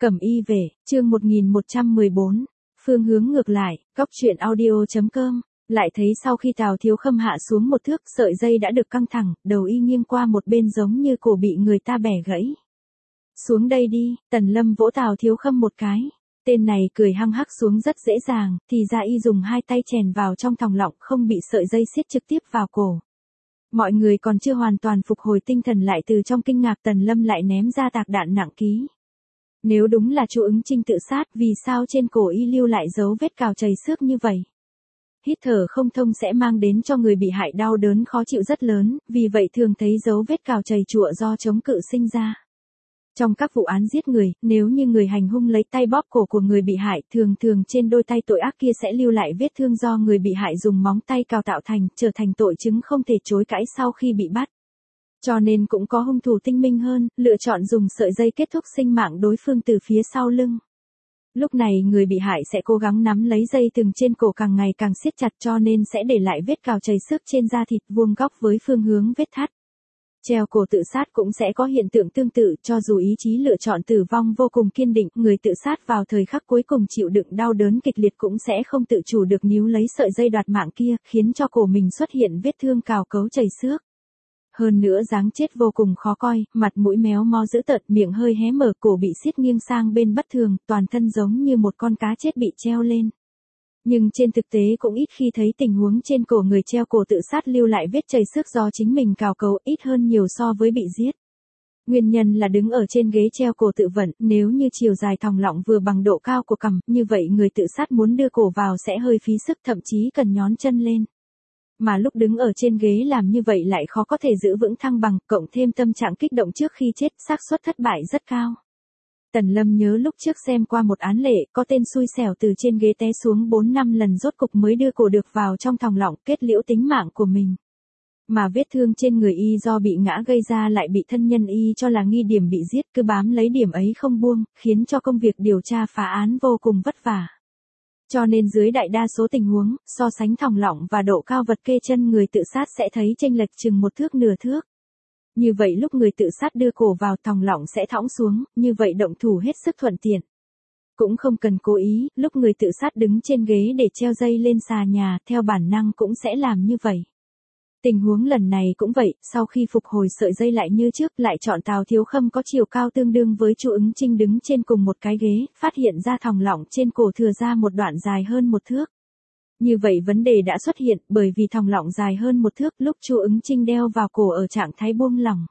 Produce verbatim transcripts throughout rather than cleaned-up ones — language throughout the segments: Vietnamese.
Cẩm y về, chương một nghìn một trăm mười bốn, phương hướng ngược lại, góc truyện audio.com, lại thấy sau khi Tào Thiếu Khâm hạ xuống một thước, sợi dây đã được căng thẳng, đầu y nghiêng qua một bên giống như cổ bị người ta bẻ gãy. Xuống đây đi, Tần Lâm vỗ Tào Thiếu Khâm một cái. Tên này cười hăng hắc xuống rất dễ dàng, thì ra y dùng hai tay chèn vào trong thòng lọng không bị sợi dây siết trực tiếp vào cổ. Mọi người còn chưa hoàn toàn phục hồi tinh thần lại từ trong kinh ngạc, Tần Lâm lại ném ra tạc đạn nặng ký. Nếu đúng là Chu Ứng Trinh tự sát, vì sao trên cổ y lưu lại dấu vết cào chảy xước như vậy? Hít thở không thông sẽ mang đến cho người bị hại đau đớn khó chịu rất lớn, vì vậy thường thấy dấu vết cào chảy chụa do chống cự sinh ra. Trong các vụ án giết người, nếu như người hành hung lấy tay bóp cổ của người bị hại, thường thường trên đôi tay tội ác kia sẽ lưu lại vết thương do người bị hại dùng móng tay cào tạo thành, trở thành tội chứng không thể chối cãi sau khi bị bắt. Cho nên cũng có hung thủ tinh minh hơn, lựa chọn dùng sợi dây kết thúc sinh mạng đối phương từ phía sau lưng. Lúc này người bị hại sẽ cố gắng nắm lấy dây thừng trên cổ càng ngày càng siết chặt, cho nên sẽ để lại vết cào chảy xước trên da thịt vuông góc với phương hướng vết thắt. Treo cổ tự sát cũng sẽ có hiện tượng tương tự, cho dù ý chí lựa chọn tử vong vô cùng kiên định, người tự sát vào thời khắc cuối cùng chịu đựng đau đớn kịch liệt cũng sẽ không tự chủ được níu lấy sợi dây đoạt mạng kia, khiến cho cổ mình xuất hiện vết thương cào cấu chảy xước. Hơn nữa dáng chết vô cùng khó coi, mặt mũi méo mó dữ tợn, miệng hơi hé mở, cổ bị siết nghiêng sang bên bất thường, toàn thân giống như một con cá chết bị treo lên. Nhưng trên thực tế cũng ít khi thấy tình huống trên cổ người treo cổ tự sát lưu lại vết chảy xước do chính mình cào cấu, ít hơn nhiều so với bị giết. Nguyên nhân là đứng ở trên ghế treo cổ tự vận, nếu như chiều dài thòng lọng vừa bằng độ cao của cằm, như vậy người tự sát muốn đưa cổ vào sẽ hơi phí sức, thậm chí cần nhón chân lên. Mà lúc đứng ở trên ghế làm như vậy lại khó có thể giữ vững thăng bằng, cộng thêm tâm trạng kích động trước khi chết, xác suất thất bại rất cao. Tần Lâm nhớ lúc trước xem qua một án lệ, có tên xui xẻo từ trên ghế té xuống bốn năm lần rốt cục mới đưa cổ được vào trong thòng lọng, kết liễu tính mạng của mình. Mà vết thương trên người y do bị ngã gây ra lại bị thân nhân y cho là nghi điểm bị giết, cứ bám lấy điểm ấy không buông, khiến cho công việc điều tra phá án vô cùng vất vả. Cho nên dưới đại đa số tình huống, so sánh thòng lọng và độ cao vật kê chân người tự sát sẽ thấy chênh lệch chừng một thước nửa thước. Như vậy lúc người tự sát đưa cổ vào thòng lọng sẽ thõng xuống, như vậy động thủ hết sức thuận tiện. Cũng không cần cố ý, lúc người tự sát đứng trên ghế để treo dây lên xà nhà, theo bản năng cũng sẽ làm như vậy. Tình huống lần này cũng vậy, sau khi phục hồi sợi dây lại như trước, lại chọn Tào Thiếu Khâm có chiều cao tương đương với Chu Ứng Trinh đứng trên cùng một cái ghế, phát hiện ra thòng lọng trên cổ thừa ra một đoạn dài hơn một thước. Như vậy vấn đề đã xuất hiện, bởi vì thòng lọng dài hơn một thước, lúc Chu Ứng Trinh đeo vào cổ ở trạng thái buông lỏng.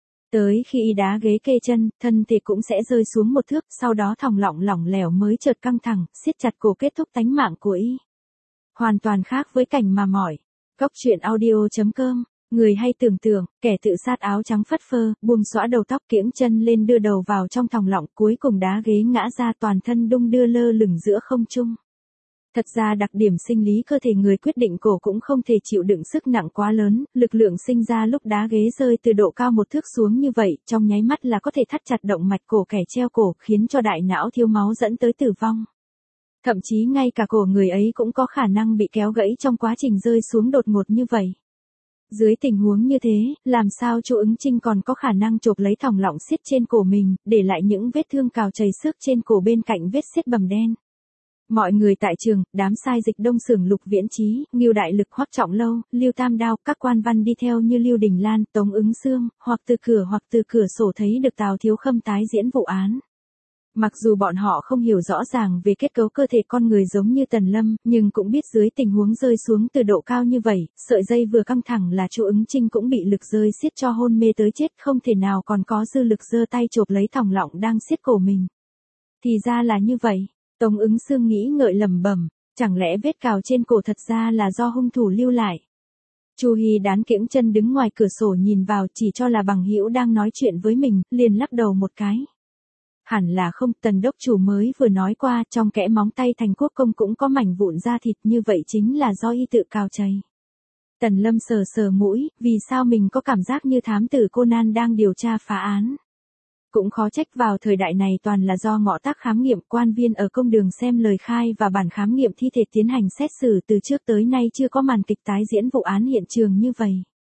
Tới khi y đá ghế kê chân, thân thể cũng sẽ rơi xuống một thước, sau đó thòng lọng lỏng lẻo mới chợt căng thẳng, siết chặt cổ kết thúc tánh mạng của y. Hoàn toàn khác với cảnh mà mỏi. Góc truyện audio.com, người hay tưởng tượng, kẻ tự sát áo trắng phất phơ, buông xõa đầu tóc kiễng chân lên đưa đầu vào trong thòng lọng, cuối cùng đá ghế ngã ra, toàn thân đung đưa lơ lửng giữa không trung. Thật ra đặc điểm sinh lý cơ thể người quyết định cổ cũng không thể chịu đựng sức nặng quá lớn, lực lượng sinh ra lúc đá ghế rơi từ độ cao một thước xuống như vậy, trong nháy mắt là có thể thắt chặt động mạch cổ kẻ treo cổ, khiến cho đại não thiếu máu dẫn tới tử vong. Thậm chí ngay cả cổ người ấy cũng có khả năng bị kéo gãy trong quá trình rơi xuống đột ngột như vậy. Dưới tình huống như thế, làm sao Chu Ứng Trinh còn có khả năng chộp lấy thòng lọng siết trên cổ mình, để lại những vết thương cào chảy xước trên cổ bên cạnh vết xiết bầm đen. Mọi người tại trường, đám sai dịch Đông Xưởng Lục Viễn Chí, Ngưu Đại Lực, Hoắc Trọng Lâu, Lưu Tam Đao, các quan văn đi theo như Lưu Đình Lan, Tống Ứng Xương, hoặc từ cửa hoặc từ cửa sổ thấy được Tào Thiếu Khâm tái diễn vụ án. Mặc dù bọn họ không hiểu rõ ràng về kết cấu cơ thể con người giống như Tần Lâm, nhưng cũng biết dưới tình huống rơi xuống từ độ cao như vậy, sợi dây vừa căng thẳng là Chu Ứng Trinh cũng bị lực rơi siết cho hôn mê tới chết, không thể nào còn có dư lực giơ tay chộp lấy thòng lọng đang siết cổ mình. Thì ra là như vậy. Tống Ứng Xương nghĩ ngợi lẩm bẩm, chẳng lẽ vết cào trên cổ thật ra là do hung thủ lưu lại. Chu Hi Đán kiễng chân đứng ngoài cửa sổ nhìn vào, chỉ cho là bằng hữu đang nói chuyện với mình, liền lắc đầu một cái. Hẳn là không, Tần đốc chủ mới vừa nói qua, trong kẽ móng tay Thành Quốc công cũng có mảnh vụn da thịt, như vậy chính là do y tự cào chảy. Tần Lâm sờ sờ mũi, vì sao mình có cảm giác như thám tử Conan đang điều tra phá án. Cũng khó trách vào thời đại này toàn là do ngõ tắc khám nghiệm, quan viên ở công đường xem lời khai và bản khám nghiệm thi thể tiến hành xét xử, từ trước tới nay chưa có màn kịch tái diễn vụ án hiện trường như vậy.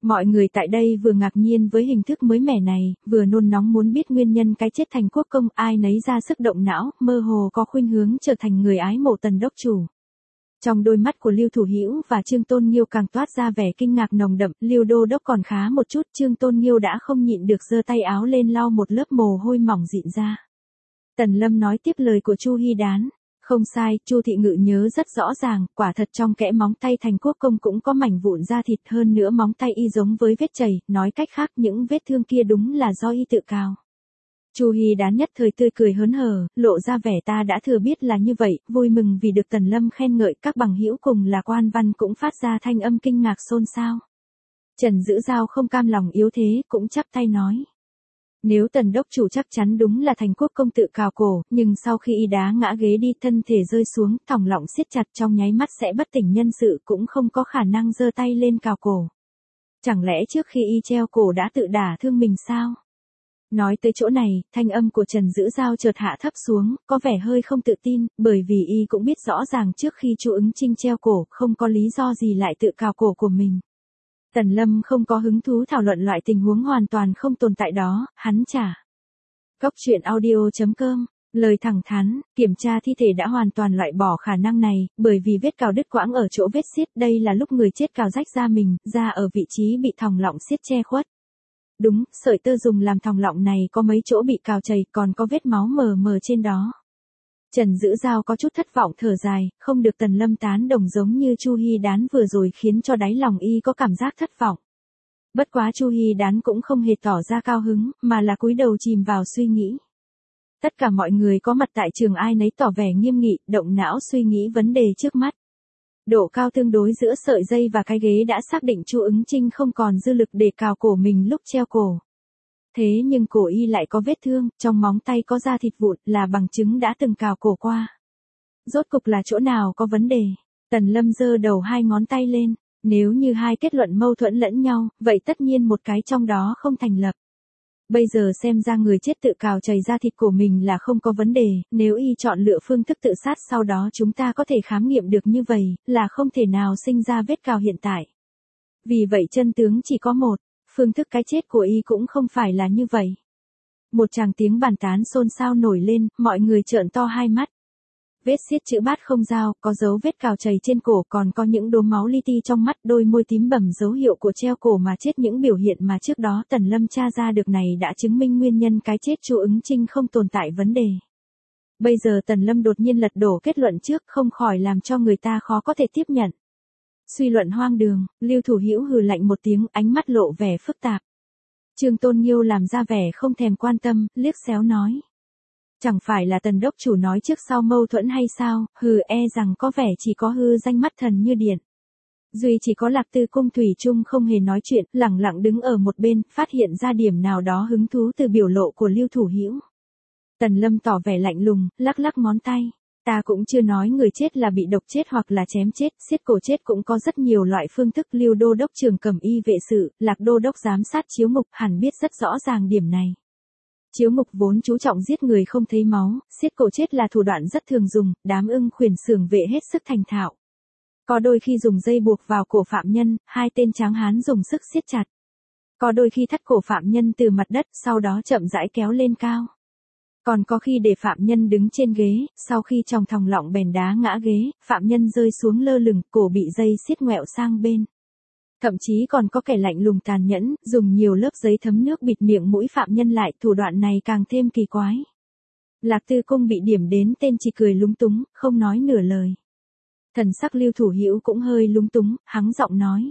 Mọi người tại đây vừa ngạc nhiên với hình thức mới mẻ này, vừa nôn nóng muốn biết nguyên nhân cái chết Thành Quốc Công, ai nấy ra sức động não, mơ hồ có khuynh hướng trở thành người ái mộ Tần đốc chủ. Trong đôi mắt của Lưu Thủ Hữu và Trương Tôn Nghiêu càng toát ra vẻ kinh ngạc nồng đậm, Lưu đô đốc còn khá một chút, Trương Tôn Nghiêu đã không nhịn được giơ tay áo lên lau một lớp mồ hôi mỏng dịn ra. Tần Lâm nói tiếp lời của Chu Hi Đán. Không sai, Chu thị ngự nhớ rất rõ ràng, quả thật trong kẽ móng tay Thành Quốc Công cũng có mảnh vụn da thịt, hơn nữa móng tay y giống với vết chảy, nói cách khác những vết thương kia đúng là do y tự cào. Chu Hi Đán nhất thời tươi cười hớn hở, lộ ra vẻ ta đã thừa biết là như vậy, vui mừng vì được Tần Lâm khen ngợi, các bằng hữu cùng là quan văn cũng phát ra thanh âm kinh ngạc xôn xao. Trần Dữ Dao không cam lòng yếu thế, cũng chắp tay nói. Nếu Tần đốc chủ chắc chắn đúng là Thành Quốc Công tự cào cổ, nhưng sau khi y đá ngã ghế đi thân thể rơi xuống, thòng lọng siết chặt trong nháy mắt sẽ bất tỉnh nhân sự, cũng không có khả năng giơ tay lên cào cổ. Chẳng lẽ trước khi y treo cổ đã tự đả thương mình sao? Nói tới chỗ này, thanh âm của Trần Dữ Dao chợt hạ thấp xuống, có vẻ hơi không tự tin, bởi vì y cũng biết rõ ràng trước khi Chu Ứng Trinh treo cổ, không có lý do gì lại tự cào cổ của mình. Tần Lâm không có hứng thú thảo luận loại tình huống hoàn toàn không tồn tại đó, hắn trả. Góc truyện audio chấm com, lời thẳng thắn, kiểm tra thi thể đã hoàn toàn loại bỏ khả năng này, bởi vì vết cào đứt quãng ở chỗ vết xiết, đây là lúc người chết cào rách da mình, da ở vị trí bị thòng lọng xiết che khuất. Đúng, sợi tơ dùng làm thòng lọng này có mấy chỗ bị cào chảy, còn có vết máu mờ mờ trên đó. Trần Dữ Dao có chút thất vọng thở dài, không được Tần Lâm tán đồng giống như Chu Hi Đán vừa rồi khiến cho đáy lòng y có cảm giác thất vọng. Bất quá Chu Hi Đán cũng không hề tỏ ra cao hứng, mà là cúi đầu chìm vào suy nghĩ. Tất cả mọi người có mặt tại trường ai nấy tỏ vẻ nghiêm nghị, động não suy nghĩ vấn đề trước mắt. Độ cao tương đối giữa sợi dây và cái ghế đã xác định Chu Ứng Trinh không còn dư lực để cào cổ mình lúc treo cổ. Thế nhưng cổ y lại có vết thương, trong móng tay có da thịt vụn, là bằng chứng đã từng cào cổ qua. Rốt cục là chỗ nào có vấn đề? Tần Lâm giơ đầu hai ngón tay lên, nếu như hai kết luận mâu thuẫn lẫn nhau, vậy tất nhiên một cái trong đó không thành lập. Bây giờ xem ra người chết tự cào chảy da thịt của mình là không có vấn đề, nếu y chọn lựa phương thức tự sát sau đó chúng ta có thể khám nghiệm được như vậy, là không thể nào sinh ra vết cào hiện tại. Vì vậy chân tướng chỉ có một. Phương thức cái chết của y cũng không phải là như vậy. Một tràng tiếng bàn tán xôn xao nổi lên, mọi người trợn to hai mắt. Vết xiết chữ bát không dao, có dấu vết cào chảy trên cổ, còn có những đốm máu li ti trong mắt, đôi môi tím bầm dấu hiệu của treo cổ mà chết. Những biểu hiện mà trước đó Tần Lâm tra ra được này đã chứng minh nguyên nhân cái chết Chu Ứng Trinh không tồn tại vấn đề. Bây giờ Tần Lâm đột nhiên lật đổ kết luận trước, không khỏi làm cho người ta khó có thể tiếp nhận. Suy luận hoang đường, Lưu Thủ Hữu hừ lạnh một tiếng, ánh mắt lộ vẻ phức tạp. Trương Tôn Nghiêu làm ra vẻ không thèm quan tâm, liếc xéo nói. Chẳng phải là Tần đốc chủ nói trước sau mâu thuẫn hay sao, hừ, e rằng có vẻ chỉ có hư danh mắt thần như điện. Duy chỉ có Lạc Tư Cung thủy chung không hề nói chuyện, lẳng lặng đứng ở một bên, phát hiện ra điểm nào đó hứng thú từ biểu lộ của Lưu Thủ Hữu. Tần Lâm tỏ vẻ lạnh lùng, lắc lắc ngón tay. Ta cũng chưa nói người chết là bị độc chết hoặc là chém chết, xiết cổ chết cũng có rất nhiều loại phương thức. Lưu đô đốc Trường Cẩm Y vệ sự, Lạc đô đốc giám sát Chiếu Mục hẳn biết rất rõ ràng điểm này. Chiếu Mục vốn chú trọng giết người không thấy máu, xiết cổ chết là thủ đoạn rất thường dùng, đám ưng khuyển xưởng vệ hết sức thành thạo. Có đôi khi dùng dây buộc vào cổ phạm nhân, hai tên tráng hán dùng sức siết chặt. Có đôi khi thắt cổ phạm nhân từ mặt đất, sau đó chậm rãi kéo lên cao. Còn có khi để phạm nhân đứng trên ghế, sau khi trong thòng lọng bèn đá ngã ghế, phạm nhân rơi xuống lơ lửng, cổ bị dây siết ngoẹo sang bên. Thậm chí còn có kẻ lạnh lùng tàn nhẫn, dùng nhiều lớp giấy thấm nước bịt miệng mũi phạm nhân lại, thủ đoạn này càng thêm kỳ quái. Lạc Tư Cung bị điểm đến tên chỉ cười lúng túng, không nói nửa lời. Thần sắc Lưu Thủ Hữu cũng hơi lúng túng, hắng giọng nói.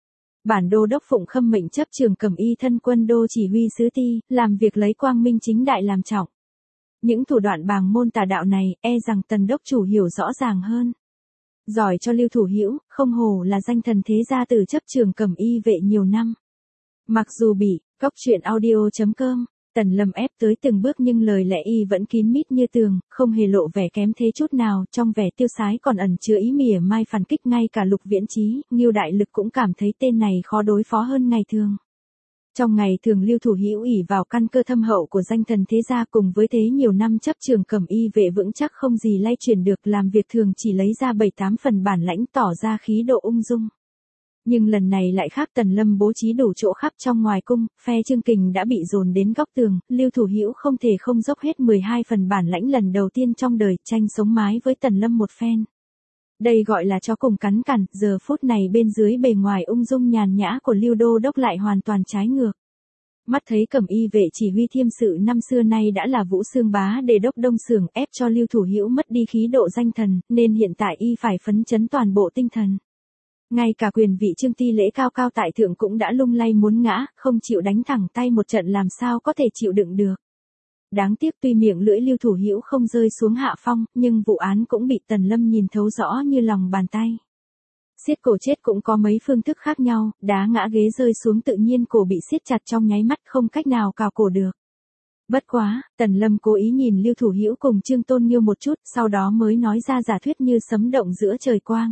Bản đô đốc phụng khâm mệnh chấp Trường Cẩm Y thân quân đô chỉ huy sứ ti, làm việc lấy quang minh chính đại làm trọng. Những thủ đoạn bàng môn tà đạo này, e rằng Tần đốc chủ hiểu rõ ràng hơn. Giỏi cho Lưu Thủ Hữu, không hồ là danh thần thế gia từ chấp Trường Cẩm Y vệ nhiều năm. Mặc dù bị, góc truyện audio chấm com, Tần Lâm ép tới từng bước nhưng lời lẽ y vẫn kín mít như tường, không hề lộ vẻ kém thế chút nào, trong vẻ tiêu sái còn ẩn chứa ý mỉa mai phản kích. Ngay cả Lục Viễn Chí, Ngưu Đại Lực cũng cảm thấy tên này khó đối phó hơn ngày thường. Trong ngày thường Lưu Thủ Hữu ỷ vào căn cơ thâm hậu của danh thần thế gia cùng với thế nhiều năm chấp Trường Cẩm Y vệ vững chắc không gì lay chuyển được, làm việc thường chỉ lấy ra bảy tám phần bản lãnh, tỏ ra khí độ ung dung. Nhưng lần này lại khác, Tần Lâm bố trí đủ chỗ khắp trong ngoài cung, phe Trương Kình đã bị dồn đến góc tường, Lưu Thủ Hữu không thể không dốc hết mười hai phần bản lãnh lần đầu tiên trong đời, tranh sống mái với Tần Lâm một phen. Đây gọi là cho cùng cắn cằn, giờ phút này bên dưới bề ngoài ung dung nhàn nhã của Lưu Đô Đốc lại hoàn toàn trái ngược. Mắt thấy Cẩm Y vệ chỉ huy thiêm sự năm xưa nay đã là Vũ Xương Bá Đề đốc Đông Xưởng, ép cho Lưu Thủ Hữu mất đi khí độ danh thần, nên hiện tại y phải phấn chấn toàn bộ tinh thần. Ngay cả quyền vị Trương Ti lễ cao cao tại thượng cũng đã lung lay muốn ngã, không chịu đánh thẳng tay một trận làm sao có thể chịu đựng được. Đáng tiếc tuy miệng lưỡi Lưu Thủ Hữu không rơi xuống hạ phong, nhưng vụ án cũng bị Tần Lâm nhìn thấu rõ như lòng bàn tay. Siết cổ chết cũng có mấy phương thức khác nhau, đá ngã ghế rơi xuống tự nhiên cổ bị siết chặt trong nháy mắt không cách nào cào cổ được. Bất quá, Tần Lâm cố ý nhìn Lưu Thủ Hữu cùng Trương Tôn Nghiêu một chút, sau đó mới nói ra giả thuyết như sấm động giữa trời quang.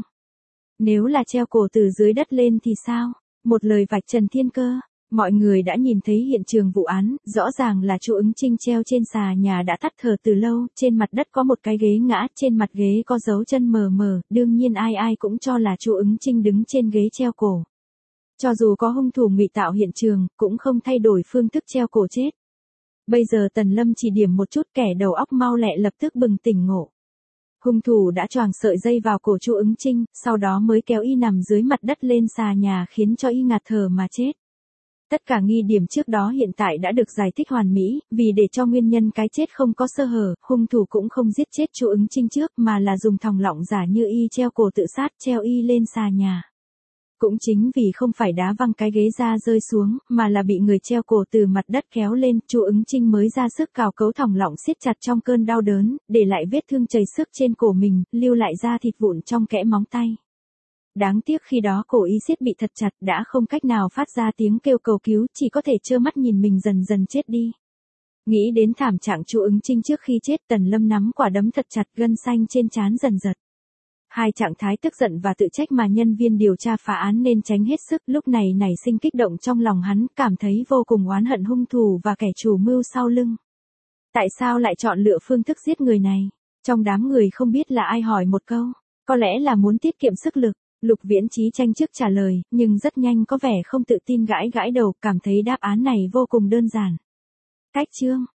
Nếu là treo cổ từ dưới đất lên thì sao? Một lời vạch trần thiên cơ. Mọi người đã nhìn thấy hiện trường vụ án, rõ ràng là Chu Ứng Trinh treo trên xà nhà đã tắt thở từ lâu, trên mặt đất có một cái ghế ngã, trên mặt ghế có dấu chân mờ mờ, đương nhiên ai ai cũng cho là Chu Ứng Trinh đứng trên ghế treo cổ. Cho dù có hung thủ ngụy tạo hiện trường, cũng không thay đổi phương thức treo cổ chết. Bây giờ Tần Lâm chỉ điểm một chút, kẻ đầu óc mau lẹ lập tức bừng tỉnh ngộ. Hung thủ đã choàng sợi dây vào cổ Chu Ứng Trinh, sau đó mới kéo y nằm dưới mặt đất lên xà nhà khiến cho y ngạt thở mà chết. Tất cả nghi điểm trước đó hiện tại đã được giải thích hoàn mỹ, vì để cho nguyên nhân cái chết không có sơ hở, hung thủ cũng không giết chết Chu Ứng Trinh trước mà là dùng thòng lọng giả như y treo cổ tự sát, treo y lên xà nhà. Cũng chính vì không phải đá văng cái ghế ra rơi xuống, mà là bị người treo cổ từ mặt đất kéo lên, Chu Ứng Trinh mới ra sức cào cấu thòng lọng siết chặt trong cơn đau đớn, để lại vết thương chảy xước trên cổ mình, lưu lại da thịt vụn trong kẽ móng tay. Đáng tiếc khi đó cổ y siết bị thật chặt, đã không cách nào phát ra tiếng kêu cầu cứu, chỉ có thể trơ mắt nhìn mình dần dần chết đi. Nghĩ đến thảm trạng Chu Ứng Trinh trước khi chết, Tần Lâm nắm quả đấm thật chặt, gân xanh trên trán dần giật. Hai trạng thái tức giận và tự trách mà nhân viên điều tra phá án nên tránh hết sức, lúc này nảy sinh kích động trong lòng hắn, cảm thấy vô cùng oán hận hung thủ và kẻ chủ mưu sau lưng. Tại sao lại chọn lựa phương thức giết người này? Trong đám người không biết là ai hỏi một câu, có lẽ là muốn tiết kiệm sức lực. Lục Viễn Chí tranh trước trả lời, nhưng rất nhanh có vẻ không tự tin, gãi gãi đầu, cảm thấy đáp án này vô cùng đơn giản. Cách chương